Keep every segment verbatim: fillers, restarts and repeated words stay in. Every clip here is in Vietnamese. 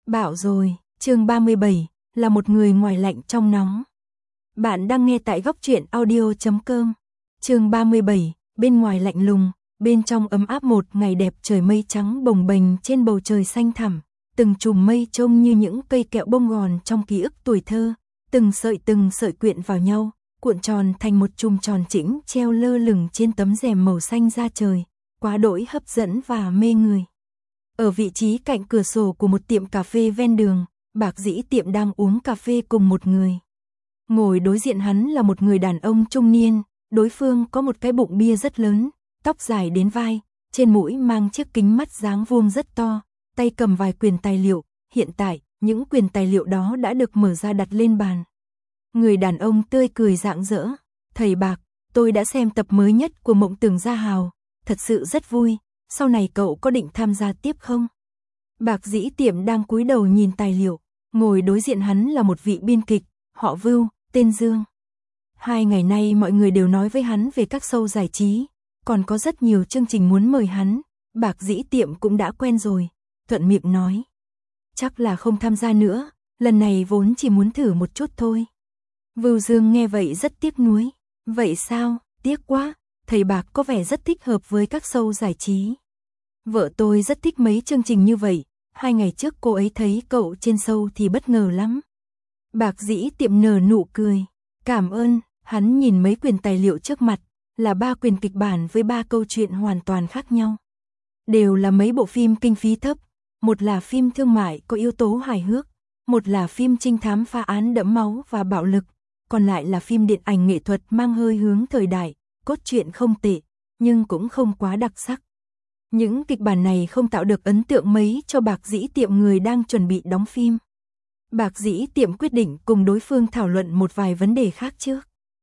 Bạo rồi, chương ba mươi bảy, là một người ngoài lạnh trong nóng. Bạn đang nghe tại góc truyện audio chấm com. Chương ba mươi bảy, bên ngoài lạnh lùng, bên trong ấm áp. Một ngày đẹp, trời mây trắng bồng bềnh trên bầu trời xanh thẳm, từng chùm mây trông như những cây kẹo bông gòn trong ký ức tuổi thơ, từng sợi từng sợi quyện vào nhau, cuộn tròn thành một chùm tròn chỉnh treo lơ lửng trên tấm rèm màu xanh da trời, quá đỗi hấp dẫn và mê người. Ở vị trí cạnh cửa sổ của một tiệm cà phê ven đường, Bạc Dĩ Tiệm đang uống cà phê cùng một người. Ngồi đối diện hắn là một người đàn ông trung niên, đối phương có một cái bụng bia rất lớn, tóc dài đến vai, trên mũi mang chiếc kính mắt dáng vuông rất to, tay cầm vài quyển tài liệu, hiện tại, những quyển tài liệu đó đã được mở ra đặt lên bàn. Người đàn ông tươi cười rạng rỡ, "Thầy Bạc, tôi đã xem tập mới nhất của Mộng Tưởng Gia Hào, thật sự rất vui, sau này cậu có định tham gia tiếp không?" Bạc Dĩ Tiệm đang cúi đầu nhìn tài liệu, ngồi đối diện hắn là một vị biên kịch, họ Vưu, tên Dương. Hai ngày nay mọi người đều nói với hắn về các show giải trí, còn có rất nhiều chương trình muốn mời hắn, Bạc Dĩ Tiệm cũng đã quen rồi, thuận miệng nói: "Chắc là không tham gia nữa, lần này vốn chỉ muốn thử một chút thôi." Vưu Dương nghe vậy rất tiếc nuối, "Vậy sao, tiếc quá, thầy Bạc có vẻ rất thích hợp với các show giải trí. Vợ tôi rất thích mấy chương trình như vậy, hai ngày trước cô ấy thấy cậu trên show thì bất ngờ lắm." Bạc Dĩ Tiệm nở nụ cười, "Cảm ơn." Hắn nhìn mấy quyển tài liệu trước mặt, là ba quyển kịch bản với ba câu chuyện hoàn toàn khác nhau. Đều là mấy bộ phim kinh phí thấp, một là phim thương mại có yếu tố hài hước, một là phim trinh thám phá án đẫm máu và bạo lực, còn lại là phim điện ảnh nghệ thuật mang hơi hướng thời đại, cốt truyện không tệ, nhưng cũng không quá đặc sắc. Những kịch bản này không tạo được ấn tượng mấy cho Bạc Dĩ Tiệm, người đang chuẩn bị đóng phim. Bạc Dĩ Tiệm quyết định cùng đối phương thảo luận một vài vấn đề khác trước.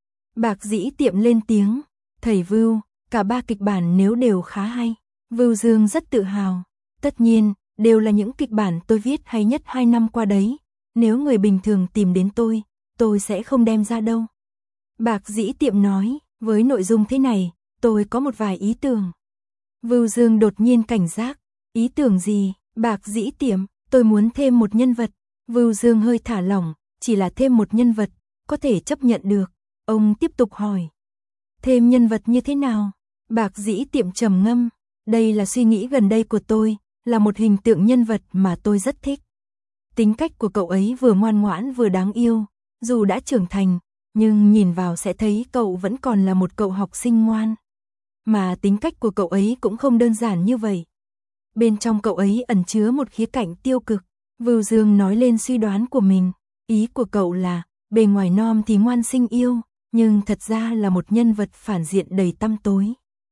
Bạc Dĩ Tiệm lên tiếng, "Thầy Vưu, cả ba kịch bản nếu đều khá hay." Vưu Dương rất tự hào, "Tất nhiên, đều là những kịch bản tôi viết hay nhất hai năm qua đấy, nếu người bình thường tìm đến tôi, tôi sẽ không đem ra đâu." Bạc Dĩ Tiệm nói, "Với nội dung thế này, tôi có một vài ý tưởng." Vưu Dương đột nhiên cảnh giác, "Ý tưởng gì?" Bạc Dĩ Tiệm, "Tôi muốn thêm một nhân vật." Vưu Dương hơi thả lỏng, "Chỉ là thêm một nhân vật, có thể chấp nhận được." Ông tiếp tục hỏi, "Thêm nhân vật như thế nào?" Bạc Dĩ Tiệm trầm ngâm, "Đây là suy nghĩ gần đây của tôi, là một hình tượng nhân vật mà tôi rất thích. Tính cách của cậu ấy vừa ngoan ngoãn vừa đáng yêu, dù đã trưởng thành, nhưng nhìn vào sẽ thấy cậu vẫn còn là một cậu học sinh ngoan. Mà tính cách của cậu ấy cũng không đơn giản như vậy. Bên trong cậu ấy ẩn chứa một khía cạnh tiêu cực." Vưu Dương nói lên suy đoán của mình, "Ý của cậu là, bề ngoài non thì ngoan xinh yêu, nhưng thật ra là một nhân vật phản diện đầy tăm tối."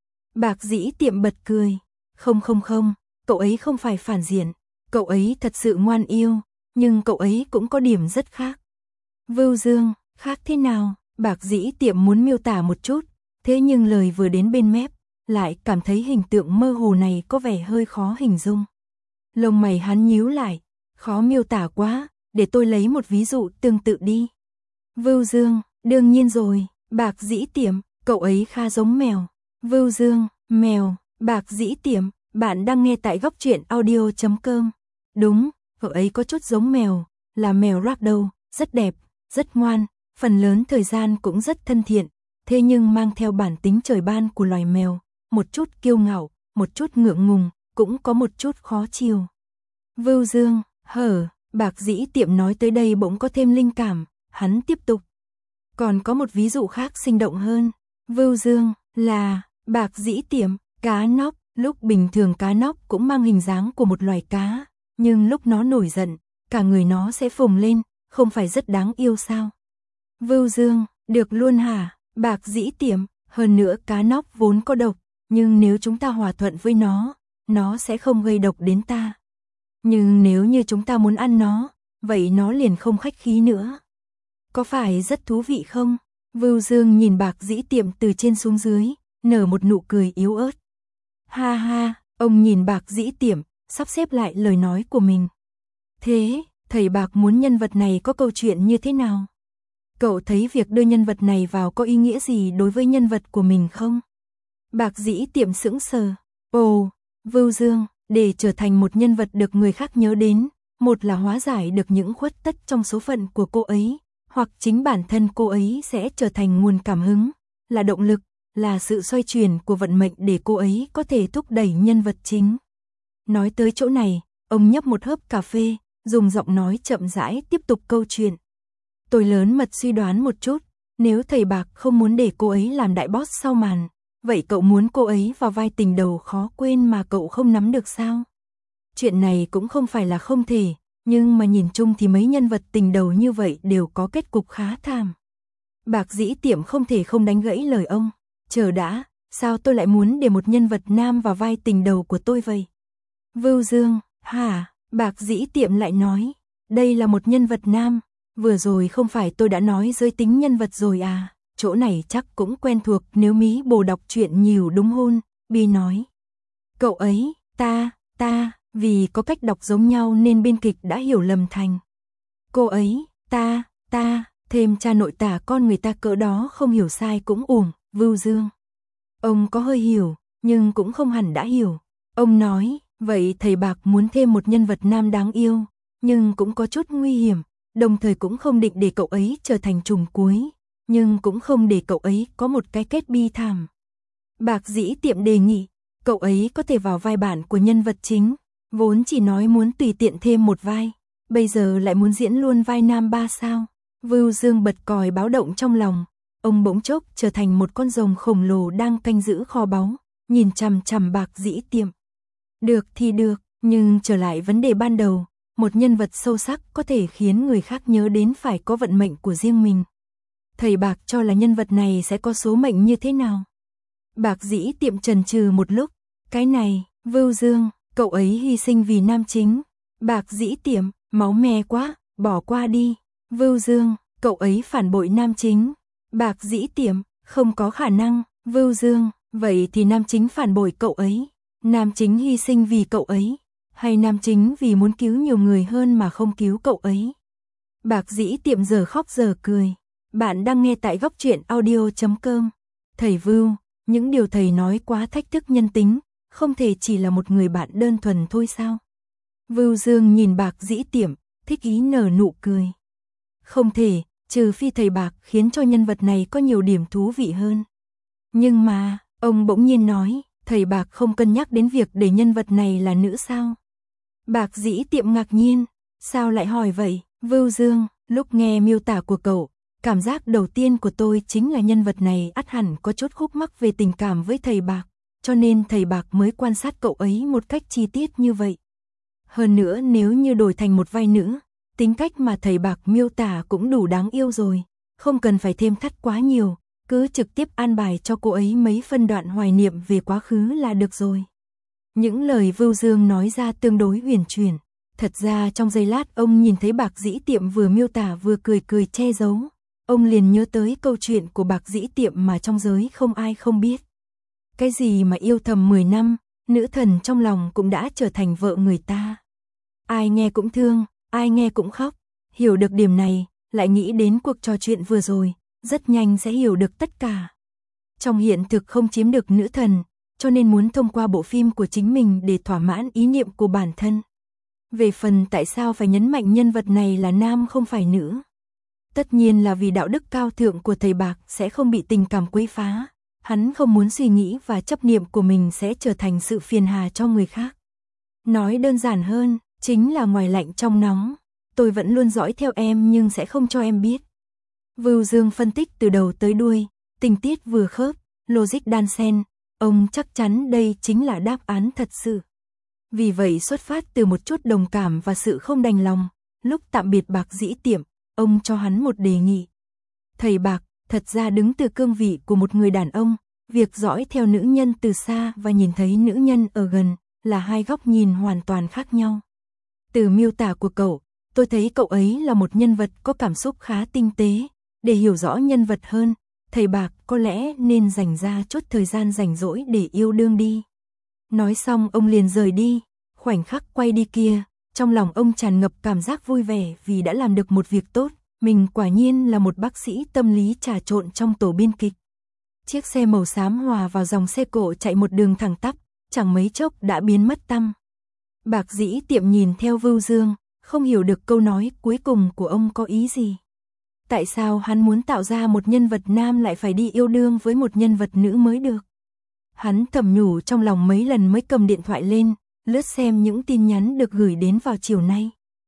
Bạc Dĩ Tiệm bật cười, "Không không không, cậu ấy không phải phản diện, cậu ấy thật sự ngoan yêu, nhưng cậu ấy cũng có điểm rất khác." Vưu Dương, "Khác thế nào?" Bạc Dĩ Tiệm muốn miêu tả một chút, thế nhưng lời vừa đến bên mép, lại cảm thấy hình tượng mơ hồ này có vẻ hơi khó hình dung. Lông mày hắn nhíu lại, "Khó miêu tả quá, để tôi lấy một ví dụ tương tự đi." Vưu Dương, "Đương nhiên rồi." Bạc Dĩ Tiệm, "Cậu ấy khá giống mèo." Vưu Dương, "Mèo?" Bạc Dĩ Tiệm, "Bạn đang nghe tại góc truyện audio chấm com. Đúng, cậu ấy có chút giống mèo, là mèo ragdoll, rất đẹp, rất ngoan, phần lớn thời gian cũng rất thân thiện, thế nhưng mang theo bản tính trời ban của loài mèo, một chút kiêu ngạo, một chút ngượng ngùng, cũng có một chút khó chiều." Vưu Dương, "Hở." Bạc Dĩ Tiệm nói tới đây bỗng có thêm linh cảm, hắn tiếp tục, "Còn có một ví dụ khác sinh động hơn." Vưu Dương, "Là?" Bạc Dĩ Tiệm, "Cá nóc." Lúc bình thường cá nóc cũng mang hình dáng của một loài cá, nhưng lúc nó nổi giận, cả người nó sẽ phồng lên, không phải rất đáng yêu sao? Vưu Dương, "Được luôn hả?" Bạc Dĩ Tiệm, "Hơn nữa cá nóc vốn có độc, nhưng nếu chúng ta hòa thuận với nó, nó sẽ không gây độc đến ta. Nhưng nếu như chúng ta muốn ăn nó, vậy nó liền không khách khí nữa. Có phải rất thú vị không?" Vưu Dương nhìn Bạc Dĩ Tiệm từ trên xuống dưới, nở một nụ cười yếu ớt. "Ha ha." Ông nhìn Bạc Dĩ Tiệm, sắp xếp lại lời nói của mình. "Thế, thầy Bạc muốn nhân vật này có câu chuyện như thế nào? Cậu thấy việc đưa nhân vật này vào có ý nghĩa gì đối với nhân vật của mình không?" Bạc Dĩ Tiệm sững sờ. "Ồ." Vưu Dương, "Để trở thành một nhân vật được người khác nhớ đến, một là hóa giải được những khuất tất trong số phận của cô ấy, hoặc chính bản thân cô ấy sẽ trở thành nguồn cảm hứng, là động lực, là sự xoay chuyển của vận mệnh để cô ấy có thể thúc đẩy nhân vật chính. Nói tới chỗ này, ông nhấp một hớp cà phê, dùng giọng nói chậm rãi tiếp tục câu chuyện. Tôi lớn mật suy đoán một chút, nếu thầy Bạc không muốn để cô ấy làm đại boss sau màn, vậy cậu muốn cô ấy vào vai tình đầu khó quên mà cậu không nắm được sao? Chuyện này cũng không phải là không thể, nhưng mà nhìn chung thì mấy nhân vật tình đầu như vậy đều có kết cục khá thảm. Bạc Dĩ Tiệm không thể không đánh gãy lời ông. Chờ đã, sao tôi lại muốn để một nhân vật nam vào vai tình đầu của tôi vậy? Vưu Dương, hả? Bạc Dĩ Tiệm lại nói, đây là một nhân vật nam, vừa rồi không phải tôi đã nói giới tính nhân vật rồi à, chỗ này chắc cũng quen thuộc nếu mí bồ đọc truyện nhiều đúng hôn, Bi nói. Cậu ấy, ta, ta, vì có cách đọc giống nhau nên biên kịch đã hiểu lầm thành. Cô ấy, ta, ta, thêm cha nội tả con người ta cỡ đó không hiểu sai cũng uổng, Vưu Dương. Ông có hơi hiểu, nhưng cũng không hẳn đã hiểu. Ông nói, vậy thầy Bạc muốn thêm một nhân vật nam đáng yêu, nhưng cũng có chút nguy hiểm, đồng thời cũng không định để cậu ấy trở thành trùm cuối, nhưng cũng không để cậu ấy có một cái kết bi thảm. Bạc Dĩ Tiệm đề nghị, cậu ấy có thể vào vai bản của nhân vật chính, vốn chỉ nói muốn tùy tiện thêm một vai, bây giờ lại muốn diễn luôn vai nam ba sao. Vưu Dương bật còi báo động trong lòng, ông bỗng chốc trở thành một con rồng khổng lồ đang canh giữ kho báu, nhìn chằm chằm Bạc Dĩ Tiệm. Được thì được, nhưng trở lại vấn đề ban đầu, một nhân vật sâu sắc có thể khiến người khác nhớ đến phải có vận mệnh của riêng mình. Thầy Bạc cho là nhân vật này sẽ có số mệnh như thế nào? Bạc Dĩ Tiệm chần chừ một lúc, cái này, Vưu Dương, cậu ấy hy sinh vì nam chính. Bạc Dĩ Tiệm, máu me quá, bỏ qua đi. Vưu Dương, cậu ấy phản bội nam chính. Bạc Dĩ Tiệm, không có khả năng. Vưu Dương, vậy thì nam chính phản bội cậu ấy. Nam chính hy sinh vì cậu ấy, hay nam chính vì muốn cứu nhiều người hơn mà không cứu cậu ấy? Bạc Dĩ Tiệm giờ khóc giờ cười. Bạn đang nghe tại góc truyện audio chấm com. Thầy Vưu, những điều thầy nói quá thách thức nhân tính, không thể chỉ là một người bạn đơn thuần thôi sao? Vưu Dương nhìn Bạc Dĩ Tiệm, thích ý nở nụ cười. Không thể, trừ phi thầy Bạc khiến cho nhân vật này có nhiều điểm thú vị hơn. Nhưng mà, ông bỗng nhiên nói, thầy Bạc không cân nhắc đến việc để nhân vật này là nữ sao? Bạc Dĩ Tiệm ngạc nhiên, sao lại hỏi vậy? Vưu Dương, lúc nghe miêu tả của cậu, cảm giác đầu tiên của tôi chính là nhân vật này ắt hẳn có chút khúc mắc về tình cảm với thầy Bạc, cho nên thầy Bạc mới quan sát cậu ấy một cách chi tiết như vậy. Hơn nữa nếu như đổi thành một vai nữ, tính cách mà thầy Bạc miêu tả cũng đủ đáng yêu rồi, không cần phải thêm thắt quá nhiều, cứ trực tiếp an bài cho cô ấy mấy phân đoạn hoài niệm về quá khứ là được rồi. Những lời Vưu Dương nói ra tương đối huyền chuyển. Thật ra trong giây lát ông nhìn thấy Bạc Dĩ Tiệm vừa miêu tả vừa cười cười che giấu, ông liền nhớ tới câu chuyện của Bạc Dĩ Tiệm mà trong giới không ai không biết. Cái gì mà yêu thầm mười năm, nữ thần trong lòng cũng đã trở thành vợ người ta. Ai nghe cũng thương, ai nghe cũng khóc. Hiểu được điểm này, lại nghĩ đến cuộc trò chuyện vừa rồi, rất nhanh sẽ hiểu được tất cả. Trong hiện thực không chiếm được nữ thần, cho nên muốn thông qua bộ phim của chính mình để thỏa mãn ý niệm của bản thân. Về phần tại sao phải nhấn mạnh nhân vật này là nam không phải nữ? Tất nhiên là vì đạo đức cao thượng của thầy Bạc sẽ không bị tình cảm quấy phá. Hắn không muốn suy nghĩ và chấp niệm của mình sẽ trở thành sự phiền hà cho người khác. Nói đơn giản hơn, chính là ngoài lạnh trong nóng. Tôi vẫn luôn dõi theo em nhưng sẽ không cho em biết. Vưu Dương phân tích từ đầu tới đuôi, tình tiết vừa khớp, logic đan xen. Ông chắc chắn đây chính là đáp án thật sự. Vì vậy xuất phát từ một chút đồng cảm và sự không đành lòng, lúc tạm biệt Bạc Dĩ Tiệm, ông cho hắn một đề nghị. Thầy Bạc, thật ra đứng từ cương vị của một người đàn ông, việc dõi theo nữ nhân từ xa và nhìn thấy nữ nhân ở gần là hai góc nhìn hoàn toàn khác nhau. Từ miêu tả của cậu, tôi thấy cậu ấy là một nhân vật có cảm xúc khá tinh tế. Để hiểu rõ nhân vật hơn, thầy Bạc có lẽ nên dành ra chút thời gian rảnh rỗi để yêu đương đi. Nói xong ông liền rời đi, khoảnh khắc quay đi kia, trong lòng ông tràn ngập cảm giác vui vẻ vì đã làm được một việc tốt, mình quả nhiên là một bác sĩ tâm lý trà trộn trong tổ biên kịch. Chiếc xe màu xám hòa vào dòng xe cộ chạy một đường thẳng tắp, chẳng mấy chốc đã biến mất tăm. Bạc Dĩ Tiệm nhìn theo Vưu Dương, không hiểu được câu nói cuối cùng của ông có ý gì. Tại sao hắn muốn tạo ra một nhân vật nam lại phải đi yêu đương với một nhân vật nữ mới được? Hắn thầm nhủ trong lòng mấy lần mới cầm điện thoại lên, lướt xem những tin nhắn được gửi đến vào chiều nay.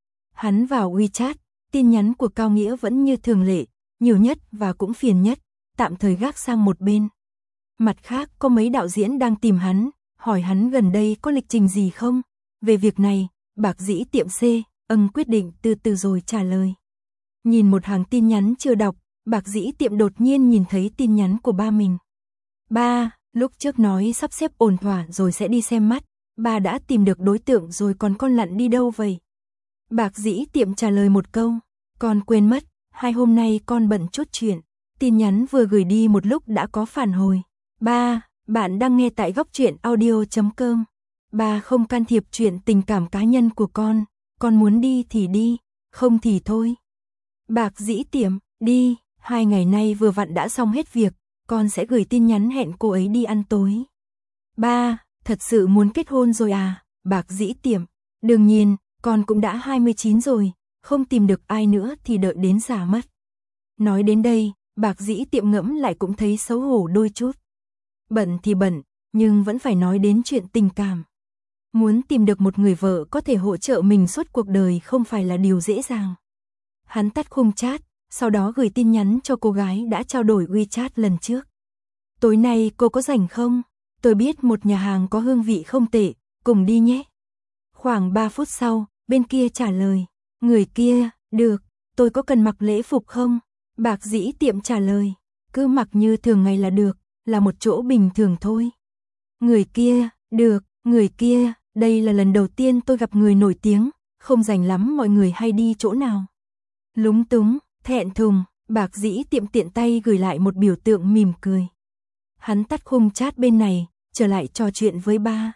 Hắn vào WeChat, tin nhắn của Cao Nghĩa vẫn như thường lệ, nhiều nhất và cũng phiền nhất, tạm thời gác sang một bên. Mặt khác có mấy đạo diễn đang tìm hắn, hỏi hắn gần đây có lịch trình gì không? Về việc này, Bạc Dĩ Tiệm C, ân quyết định từ từ rồi trả lời. Nhìn một hàng tin nhắn chưa đọc, Bạc Dĩ Tiệm đột nhiên nhìn thấy tin nhắn của ba mình. Ba, lúc trước nói sắp xếp ổn thỏa rồi sẽ đi xem mắt, ba đã tìm được đối tượng rồi còn con lặn đi đâu vậy? Bạc Dĩ Tiệm trả lời một câu, con quên mất, hai hôm nay con bận chút chuyện. Tin nhắn vừa gửi đi một lúc đã có phản hồi. Ba, bạn đang nghe tại góc truyện audio chấm com. Ba không can thiệp chuyện tình cảm cá nhân của con, con muốn đi thì đi, không thì thôi. Bạc Dĩ Tiệm, đi, hai ngày nay vừa vặn đã xong hết việc, con sẽ gửi tin nhắn hẹn cô ấy đi ăn tối. Ba, thật sự muốn kết hôn rồi à? Bạc Dĩ Tiệm, đương nhiên, con cũng đã hai mươi chín rồi, không tìm được ai nữa thì đợi đến già mất. Nói đến đây, Bạc Dĩ Tiệm ngẫm lại cũng thấy xấu hổ đôi chút. Bận thì bận, nhưng vẫn phải nói đến chuyện tình cảm. Muốn tìm được một người vợ có thể hỗ trợ mình suốt cuộc đời không phải là điều dễ dàng. Hắn tắt khung chat, sau đó gửi tin nhắn cho cô gái đã trao đổi WeChat lần trước. Tối nay cô có rảnh không? Tôi biết một nhà hàng có hương vị không tệ, cùng đi nhé. Khoảng ba phút sau, bên kia trả lời. Người kia, được, tôi có cần mặc lễ phục không? Bạc Dĩ Tiệm trả lời. Cứ mặc như thường ngày là được, là một chỗ bình thường thôi. Người kia, được, người kia, đây là lần đầu tiên tôi gặp người nổi tiếng, không rành lắm mọi người hay đi chỗ nào. Lúng túng, thẹn thùng, Bạc Dĩ Tiệm tiện tay gửi lại một biểu tượng mỉm cười. Hắn tắt khung chat bên này, trở lại trò chuyện với ba.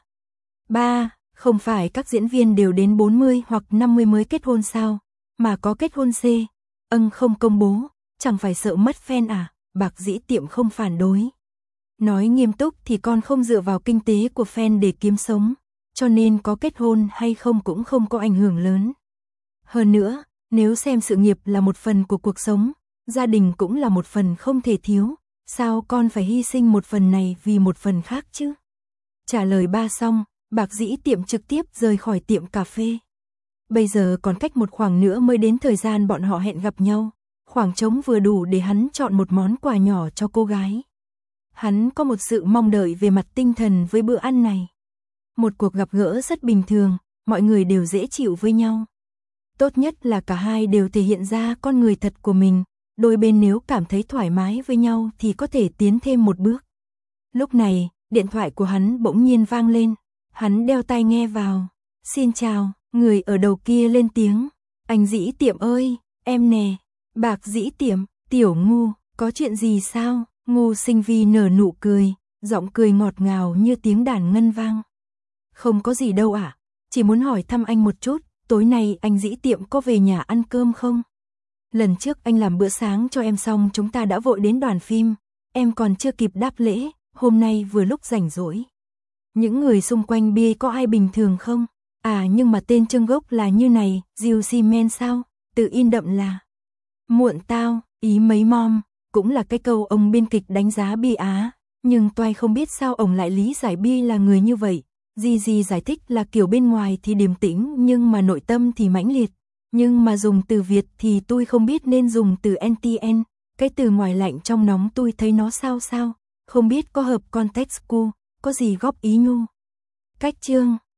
Ba, không phải các diễn viên đều đến bốn mươi hoặc năm mươi mới kết hôn sao, mà có kết hôn C, ân không công bố, chẳng phải sợ mất fan à? Bạc Dĩ Tiệm không phản đối. Nói nghiêm túc thì con không dựa vào kinh tế của fan để kiếm sống, cho nên có kết hôn hay không cũng không có ảnh hưởng lớn. Hơn nữa, nếu xem sự nghiệp là một phần của cuộc sống, gia đình cũng là một phần không thể thiếu, sao con phải hy sinh một phần này vì một phần khác chứ? Trả lời ba xong, Bạc Dĩ Tiệm trực tiếp rời khỏi tiệm cà phê. Bây giờ còn cách một khoảng nữa mới đến thời gian bọn họ hẹn gặp nhau, khoảng trống vừa đủ để hắn chọn một món quà nhỏ cho cô gái. Hắn có một sự mong đợi về mặt tinh thần với bữa ăn này. Một cuộc gặp gỡ rất bình thường, mọi người đều dễ chịu với nhau. Tốt nhất là cả hai đều thể hiện ra con người thật của mình, đôi bên nếu cảm thấy thoải mái với nhau thì có thể tiến thêm một bước. Lúc này, điện thoại của hắn bỗng nhiên vang lên, hắn đeo tai nghe vào. Xin chào, người ở đầu kia lên tiếng. Anh Dĩ Tiệm ơi, em nè. Bạc Dĩ Tiệm, Tiểu Ngu, có chuyện gì sao? Ngu Sinh Vi nở nụ cười, giọng cười ngọt ngào như tiếng đàn ngân vang. Không có gì đâu ạ, chỉ muốn hỏi thăm anh một chút, tối nay anh Dĩ Tiệm có về nhà ăn cơm không? Lần trước anh làm bữa sáng cho em xong chúng ta đã vội đến đoàn phim, em còn chưa kịp đáp lễ, hôm nay vừa lúc rảnh rỗi. Những người xung quanh bia có ai bình thường không? À nhưng mà tên chương gốc là như này, Diêu Xi Men sao? Tự in đậm là muộn tao, ý mấy mom, cũng là cái câu ông biên kịch đánh giá Bi Á, nhưng toai không biết sao ông lại lý giải Bi là người như vậy. Di Di giải thích là kiểu bên ngoài thì điềm tĩnh nhưng mà nội tâm thì mãnh liệt, nhưng mà dùng từ Việt thì tôi không biết nên dùng từ en tê en, cái từ ngoài lạnh trong nóng tôi thấy nó sao sao, không biết có hợp context cu, có gì góp ý nhu. Cách chương